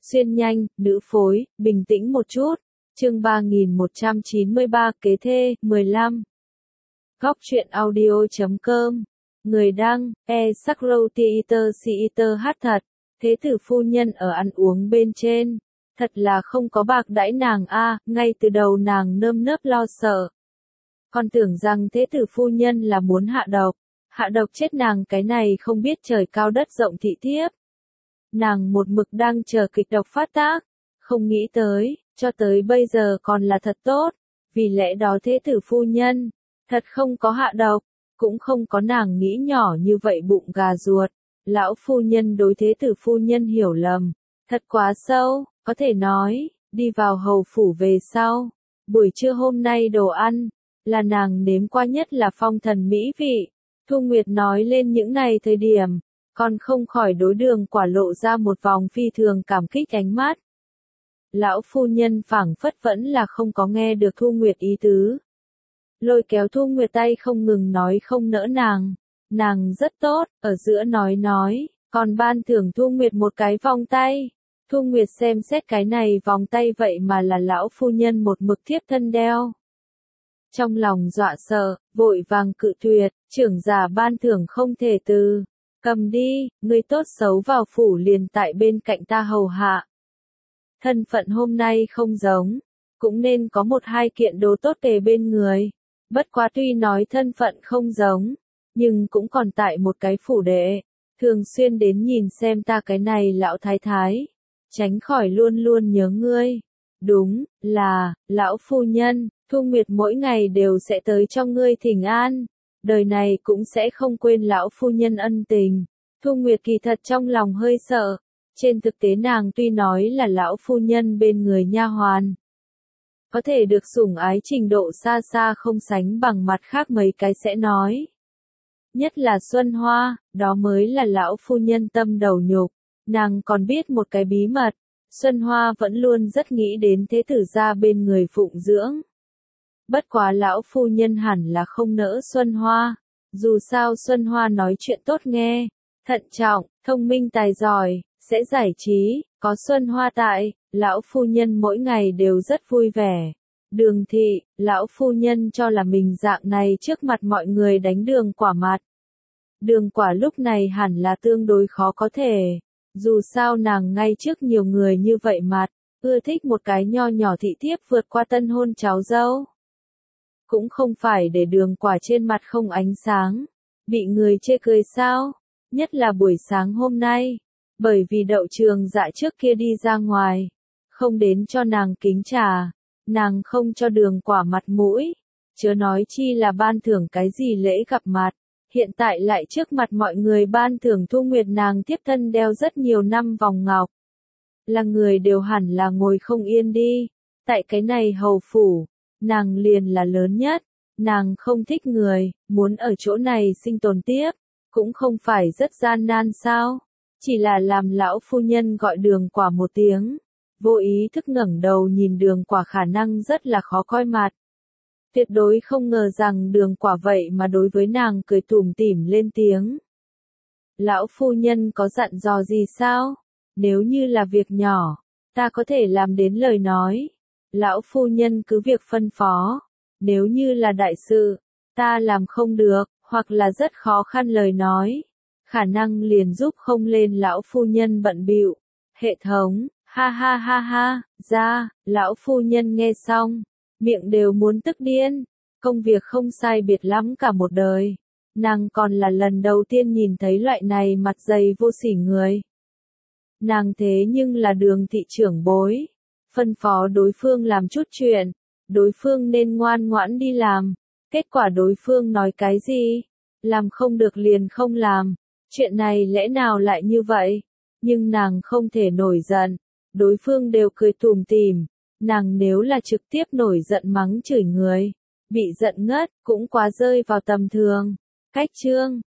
Xuyên nhanh, nữ phối, bình tĩnh một chút. Chương 3193 kế thê, 15. Góc truyện audio.com. Người đăng, Sakrotheater hát thật. Thế tử phu nhân ở ăn uống bên trên. Thật là không có bạc đãi nàng a, ngay từ đầu nàng nơm nớp lo sợ. Còn tưởng rằng thế tử phu nhân là muốn hạ độc chết nàng, cái này không biết trời cao đất rộng thị thiếp. Nàng một mực đang chờ kịch độc phát tác, không nghĩ tới, cho tới bây giờ còn là thật tốt, vì lẽ đó thế tử phu nhân, thật không có hạ độc, cũng không có nàng nghĩ nhỏ như vậy bụng gà ruột. Lão phu nhân đối thế tử phu nhân hiểu lầm, thật quá sâu, có thể nói, đi vào hầu phủ về sau, buổi trưa hôm nay đồ ăn, là nàng nếm qua nhất là phong thần mỹ vị. Thu Nguyệt nói lên những này thời điểm, còn không khỏi đối Đường Quả lộ ra một vòng phi thường cảm kích ánh mắt. Lão phu nhân phảng phất vẫn là không có nghe được Thu Nguyệt ý tứ. Lôi kéo Thu Nguyệt tay không ngừng nói không nỡ nàng rất tốt, ở giữa nói, còn ban thưởng Thu Nguyệt một cái vòng tay. Thu Nguyệt xem xét cái này vòng tay vậy mà là lão phu nhân một mực thiếp thân đeo. Trong lòng dọa sợ, vội vàng cự tuyệt, trưởng giả ban thưởng không thể từ. Cầm đi, người tốt xấu vào phủ liền tại bên cạnh ta hầu hạ. Thân phận hôm nay không giống, cũng nên có một hai kiện đồ tốt kề bên người. Bất quá tuy nói thân phận không giống, nhưng cũng còn tại một cái phủ đệ, thường xuyên đến nhìn xem ta cái này lão thái thái, tránh khỏi luôn luôn nhớ ngươi. Đúng, là, lão phu nhân, Thu Nguyệt mỗi ngày đều sẽ tới cho ngươi thỉnh an, đời này cũng sẽ không quên lão phu nhân ân tình. Thu Nguyệt kỳ thật trong lòng hơi sợ, trên thực tế nàng tuy nói là lão phu nhân bên người nha hoàn, có thể được sủng ái trình độ xa xa không sánh bằng mặt khác mấy cái sẽ nói. Nhất là Xuân Hoa, đó mới là lão phu nhân tâm đầu nhục. Nàng còn biết một cái bí mật, Xuân Hoa vẫn luôn rất nghĩ đến thế tử gia bên người phụng dưỡng. Bất quá lão phu nhân hẳn là không nỡ Xuân Hoa, dù sao Xuân Hoa nói chuyện tốt nghe, thận trọng, thông minh tài giỏi, sẽ giải trí, có Xuân Hoa tại, lão phu nhân mỗi ngày đều rất vui vẻ. Đường thị, lão phu nhân cho là mình dạng này trước mặt mọi người đánh Đường Quả mặt. Đường Quả lúc này hẳn là tương đối khó có thể, dù sao nàng ngay trước nhiều người như vậy mặt, ưa thích một cái nho nhỏ thị thiếp vượt qua tân hôn cháu dâu. Cũng không phải để Đường Quả trên mặt không ánh sáng, bị người chê cười sao, nhất là buổi sáng hôm nay, bởi vì Đậu Trường Dạ trước kia đi ra ngoài, không đến cho nàng kính trà, nàng không cho Đường Quả mặt mũi, chớ nói chi là ban thưởng cái gì lễ gặp mặt, hiện tại lại trước mặt mọi người ban thưởng Thu Nguyệt nàng tiếp thân đeo rất nhiều năm vòng ngọc. Là người đều hẳn là ngồi không yên đi, tại cái này hầu phủ, nàng liền là lớn nhất, nàng không thích người, muốn ở chỗ này sinh tồn tiếp, cũng không phải rất gian nan sao, chỉ là làm lão phu nhân gọi Đường Quả một tiếng, vô ý thức ngẩng đầu nhìn Đường Quả khả năng rất là khó coi mặt. Tuyệt đối không ngờ rằng Đường Quả vậy mà đối với nàng cười tủm tỉm lên tiếng. Lão phu nhân có dặn dò gì sao? Nếu như là việc nhỏ, ta có thể làm đến lời nói. Lão phu nhân cứ việc phân phó. Nếu như là đại sự, ta làm không được, hoặc là rất khó khăn lời nói, khả năng liền giúp không lên lão phu nhân bận bịu. Hệ thống, ha ha ha ha, ra, lão phu nhân nghe xong, miệng đều muốn tức điên, công việc không sai biệt lắm cả một đời. Nàng còn là lần đầu tiên nhìn thấy loại này mặt dày vô sỉ người. Nàng thế nhưng là Đường thị trưởng bối, phân phó đối phương làm chút chuyện, đối phương nên ngoan ngoãn đi làm, kết quả đối phương nói cái gì? Làm không được liền không làm, chuyện này lẽ nào lại như vậy? Nhưng nàng không thể nổi giận, đối phương đều cười tủm tỉm, nàng nếu là trực tiếp nổi giận mắng chửi người, bị giận ngất, cũng quá rơi vào tầm thường. Cách chương